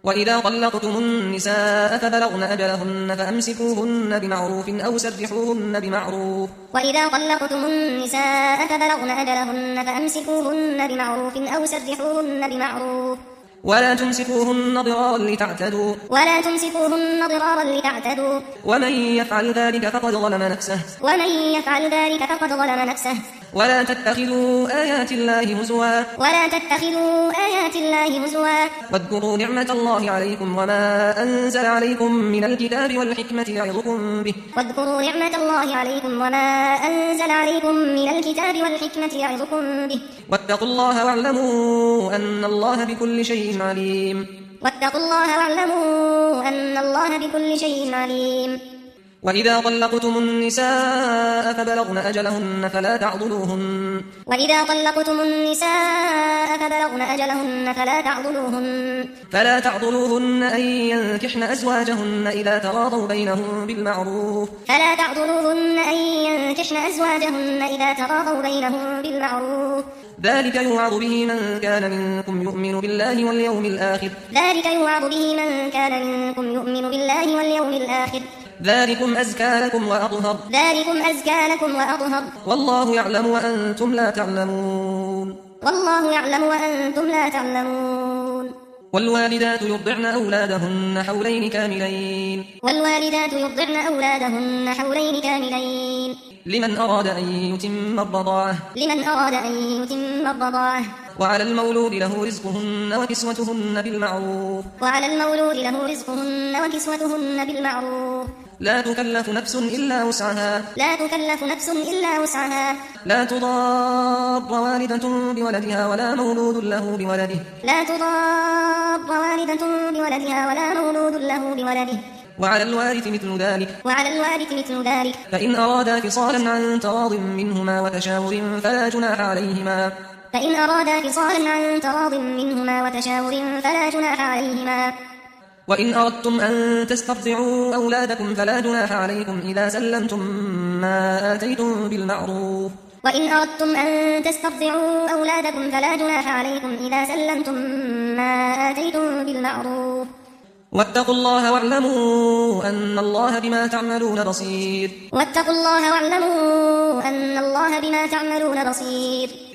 وإذا طلقتم النساء فبلغن أجلهن فأمسكوهن بمعروف أو سرحوهن بمعروف. وإذا طلقتم النساء فبلغن أجلهن فأمسكوهن بمعروف أو سرحوهن بمعروف. ولا تمسكوهن ضرارا لتعتدوا. ومن يفعل ذلك فقد ظلم نفسه. ولا تتخذوا آيات الله هزوا. واذكروا نعمة الله عليكم وما أنزل عليكم من الكتاب والحكمة يعظكم به. واتقوا الله واعلموا أن الله بكل شيء عليم. وإذا طلقتم النساء فبلغن أجلهن فلا تعضلوهن أن ينكحن أزواجهن إذا تراضوا بينهم بالمعروف. ذلك يوعظ به من كان منكم يؤمن بالله واليوم الآخر. ذلكم أزكى لكم وأطهر. والله يعلم وأنتم لا تعلمون. والوالدات يرضعن أولادهن حولين كاملين. لمن أراد أن يتم الرضاعة. وعلى المولود له رزقهن وكسوتهن بالمعروف. لا تكلف نفس إلا وسعها. لا تضار والدة بولدها ولا مولود له بولده. وعلى الوارث مثل ذلك. فإن أرادا فصالا عن تراض منهما وتشاور فلا جناح عليهما. وإن أردتم أن تسترضعوا أولادكم فلا جناح عليكم إذا سلمتم ما آتيتم بالمعروف. واتقوا الله واعلموا أن الله بما تعملون بصير.